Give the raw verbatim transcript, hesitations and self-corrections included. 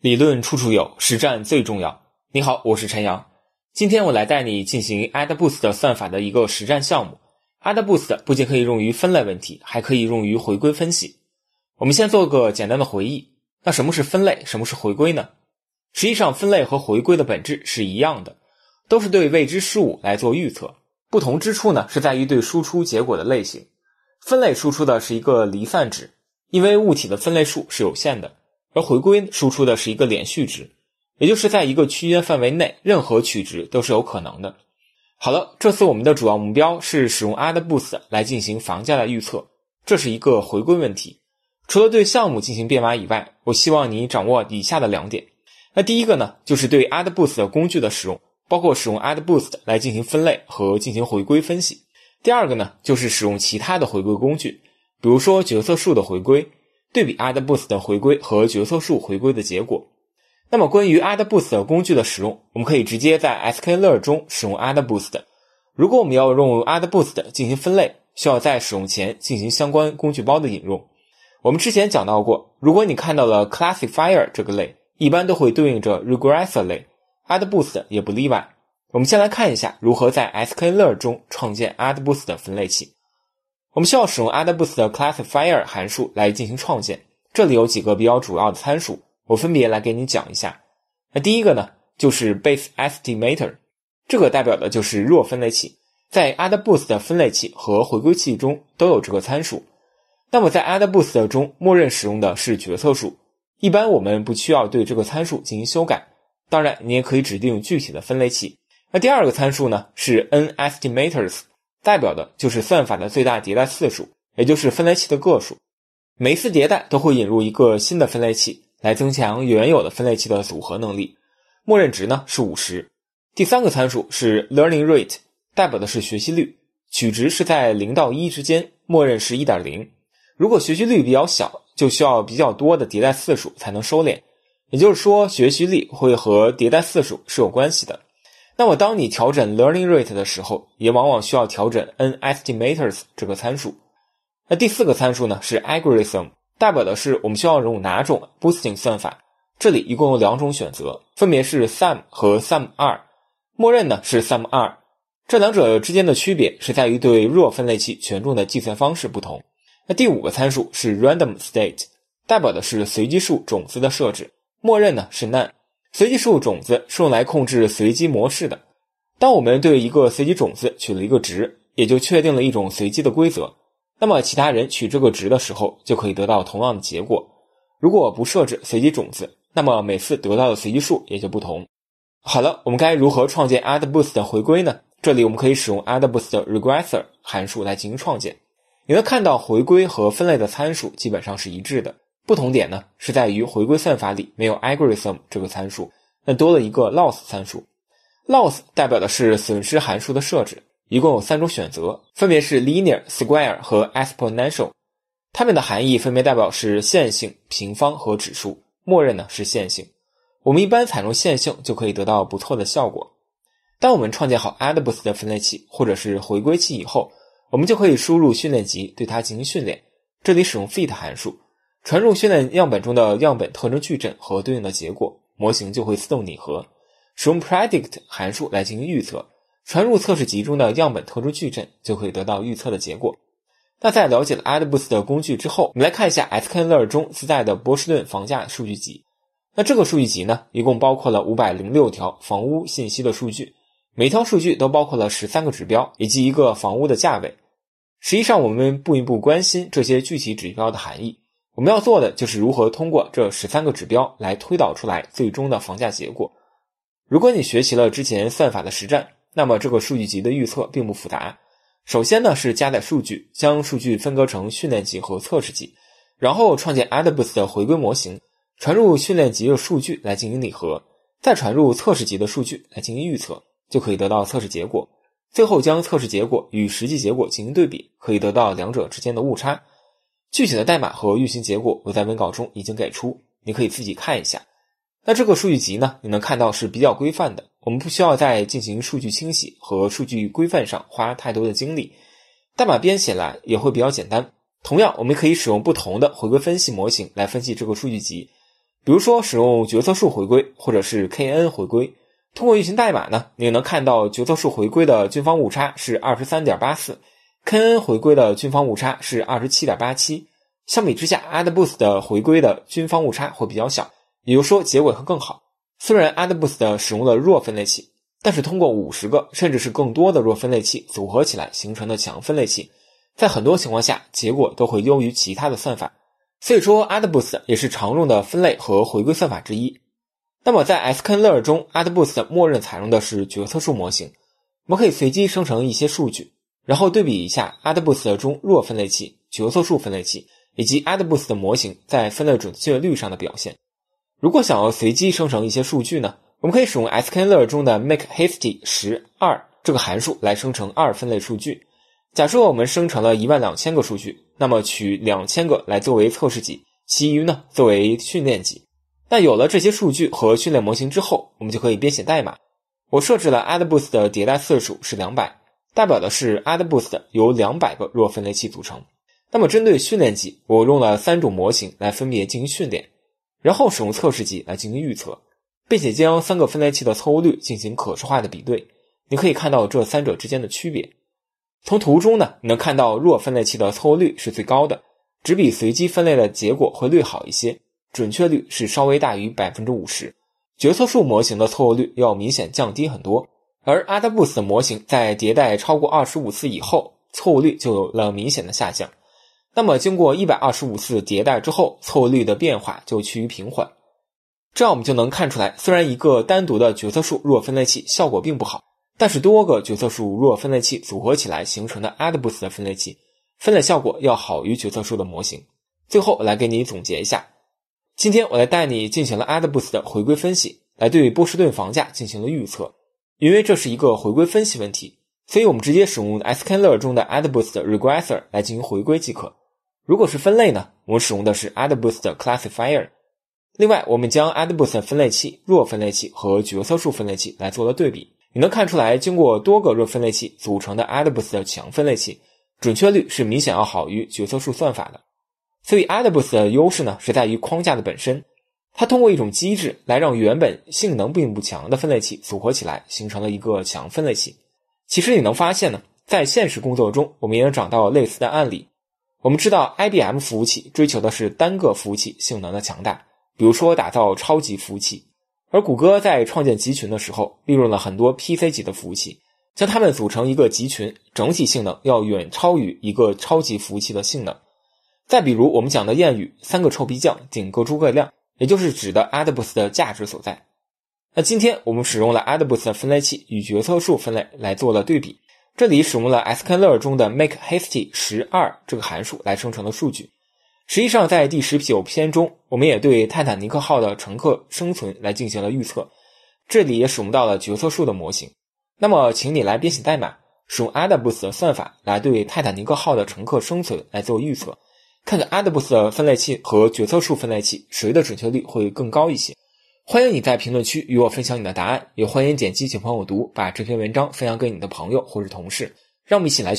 理论处处有，实战最重要。你好，我是陈阳。今天我来带你进行 AddBoost 算法的一个实战项目。AddBoost 不仅可以用于分类问题，还可以用于回归分析。我们先做个简单的回忆。那什么是分类，什么是回归呢？实际上分类和回归的本质是一样的，都是对未知事物来做预测。不同之处呢，是在于对输出结果的类型。分类输出的是一个离散值，因为物体的分类数是有限的，而回归输出的是一个连续值，也就是在一个区间范围内，任何取值都是有可能的。好了，这次我们的主要目标是使用 AddBoost 来进行房价的预测，这是一个回归问题。除了对项目进行编码以外，我希望你掌握以下的两点。那第一个呢，就是对 AddBoost 的工具的使用，包括使用 AddBoost 来进行分类和进行回归分析。第二个呢，就是使用其他的回归工具，比如说决策树的回归，对比 AddBoost 的回归和决策树回归的结果。那么关于 AddBoost 的工具的使用，我们可以直接在 sklearn 中使用 AddBoost。如果我们要用 AddBoost 进行分类，需要在使用前进行相关工具包的引入。我们之前讲到过，如果你看到了 Classifier 这个类，一般都会对应着 Regressor 类， AddBoost 也不例外。我们先来看一下如何在 sklearn 中创建 AddBoost 的分类器。我们需要使用 AddBoost 的 Classifier 函数来进行创建，这里有几个比较主要的参数，我分别来给你讲一下。那第一个呢，就是 Base Estimator， 这个代表的就是弱分类器，在 AddBoost 的分类器和回归器中都有这个参数。那么在 AddBoost 中默认使用的是决策树，一般我们不需要对这个参数进行修改，当然你也可以指定具体的分类器。那第二个参数呢，是 N-estimators， 代表的就是算法的最大迭代次数，也就是分类器的个数。每一次迭代都会引入一个新的分类器，来增强原有的分类器的组合能力。默认值呢是五十。第三个参数是 learning rate， 代表的是学习率，取值是在零到一之间，默认是 一点零。如果学习率比较小，就需要比较多的迭代次数才能收敛，也就是说学习率会和迭代次数是有关系的。那么当你调整 learning rate 的时候，也往往需要调整 N-estimators 这个参数。那第四个参数呢是 algorithm， 代表的是我们需要用哪种 boosting 算法。这里一共有两种选择，分别是 sum 和 sum 二， 默认呢是 sum 二。这两者之间的区别是在于对弱分类器权重的计算方式不同。那第五个参数是 random state， 代表的是随机数种子的设置，默认呢是 none。 随机数种子是用来控制随机模式的，当我们对一个随机种子取了一个值，也就确定了一种随机的规则，那么其他人取这个值的时候就可以得到同样的结果。如果不设置随机种子，那么每次得到的随机数也就不同。好了，我们该如何创建 AddBoost 的回归呢？这里我们可以使用 AddBoost 的 Regressor 函数来进行创建。你能看到回归和分类的参数基本上是一致的，不同点呢是在于回归算法里没有 algorithm 这个参数，那多了一个 loss 参数。 loss 代表的是损失函数的设置，一共有三种选择，分别是 linear、square 和 exponential。 它们的含义分别代表是线性、平方和指数，默认呢是线性。我们一般采用线性就可以得到不错的效果。当我们创建好 AddBoost 的分类器或者是回归器以后，我们就可以输入训练集对它进行训练，这里使用 fit 函数，传入训练样本中的样本特征矩阵和对应的结果，模型就会自动拟合。使用 predict 函数来进行预测，传入测试集中的样本特征矩阵就可以得到预测的结果。那在了解了 AddBoost 的工具之后，我们来看一下 sklearn 中自带的波士顿房价数据集。那这个数据集呢，一共包括了五百零六条房屋信息的数据，每条数据都包括了十三个指标以及一个房屋的价位。实际上我们并不关心这些具体指标的含义，我们要做的就是如何通过这十三个指标来推导出来最终的房价结果。如果你学习了之前算法的实战，那么这个数据集的预测并不复杂。首先呢是加载数据，将数据分割成训练集和测试集，然后创建 AddBoost 的回归模型，传入训练集的数据来进行拟合，再传入测试集的数据来进行预测，就可以得到测试结果。最后将测试结果与实际结果进行对比，可以得到两者之间的误差。具体的代码和运行结果我在文稿中已经给出，你可以自己看一下。那这个数据集呢，你能看到是比较规范的，我们不需要在进行数据清洗和数据规范上花太多的精力，代码编写来也会比较简单。同样我们可以使用不同的回归分析模型来分析这个数据集， 比如说使用决策树回归或者是 K N 回归，通过运行代码呢，你能看到决策树回归的均方误差是 二十三点八四， K N 回归的均方误差是 二十七点八七。 相比之下 AddBoost 的回归的均方误差会比较小，也就是说结果会更好。虽然 AddBoost 使用了弱分类器，但是通过五十个甚至是更多的弱分类器组合起来形成的强分类器，在很多情况下结果都会优于其他的算法。所以说 AddBoost 也是常用的分类和回归算法之一。那么在 sklearn 中 AddBoost 默认采用的是决策树模型，我们可以随机生成一些数据，然后对比一下 AddBoost 中弱分类器、决策树分类器以及 AddBoost 模型在分类准确率上的表现。如果想要随机生成一些数据呢，我们可以使用 sklearn 中的 makehasty 十二 这个函数来生成二分类数据。假设我们生成了一万两千个数据，那么取两千个来作为测试集，其余呢作为训练集。那有了这些数据和训练模型之后，我们就可以编写代码。我设置了 AddBoost 的迭代次数是两百，代表的是 AddBoost 由两百个弱分类器组成。那么针对训练集，我用了三种模型来分别进行训练，然后使用测试集来进行预测，并且将三个分类器的错误率进行可视化的比对。你可以看到这三者之间的区别。从图中呢，你能看到弱分类器的错误率是最高的，只比随机分类的结果会略好一些，准确率是稍微大于 百分之五十。 决策树模型的错误率要明显降低很多，而 AddBoost 模型在迭代超过二十五次以后，错误率就有了明显的下降。那么经过一百二十五次迭代之后，错误率的变化就趋于平缓。这样我们就能看出来，虽然一个单独的决策树弱分类器效果并不好，但是多个决策树弱分类器组合起来形成的 AddBoost 的分类器，分类效果要好于决策树的模型。最后来给你总结一下，今天我来带你进行了 AddBoost 的回归分析，来对波士顿房价进行了预测。因为这是一个回归分析问题，所以我们直接使用 sklearn 中的 AddBoost Regressor 来进行回归即可。如果是分类呢，我们使用的是 AddBoost Classifier。另外我们将 AddBoost 分类器、弱分类器和决策树分类器来做了对比，你能看出来经过多个弱分类器组成的 AddBoost 强分类器，准确率是明显要好于决策树算法的。所以 AddBoost 的优势呢是在于框架的本身，它通过一种机制来让原本性能并不强的分类器组合起来形成了一个强分类器。其实你能发现呢，在现实工作中我们也能找到类似的案例。我们知道 I B M 服务器追求的是单个服务器性能的强大，比如说打造超级服务器，而谷歌在创建集群的时候利用了很多 P C 级的服务器，将它们组成一个集群，整体性能要远超于一个超级服务器的性能。再比如我们讲的谚语三个臭皮匠顶个诸葛亮，也就是指的 AddBoost 的价值所在。那今天我们使用了 AddBoost 分类器与决策树分类来做了对比，这里使用了 sklearn 中的 makehasty 十二 这个函数来生成的数据。实际上在第十九篇中，我们也对泰坦尼克号的乘客生存来进行了预测，这里也使用到了决策树的模型。那么请你来编写代码，使用 AddBoost 的算法来对泰坦尼克号的乘客生存来做预测，看看 AddBoost 分类器和决策树分类器谁的准确率会更高一些。欢迎你在评论区与我分享你的答案，也欢迎点击请朋友读，把这篇文章分享给你的朋友或者同事，让我们一起来